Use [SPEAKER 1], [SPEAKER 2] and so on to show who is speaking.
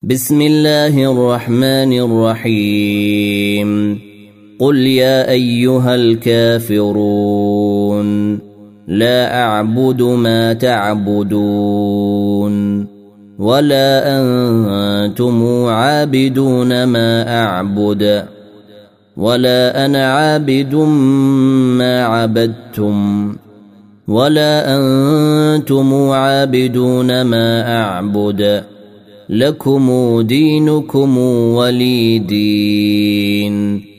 [SPEAKER 1] بسم الله الرحمن الرحيم قل يا أيها الكافرون لا أعبد ما تعبدون ولا أنتم عابدون ما أعبد ولا أنا عابد ما عبدتم ولا أنتم عابدون ما أعبد لكم دينكم ولي دين.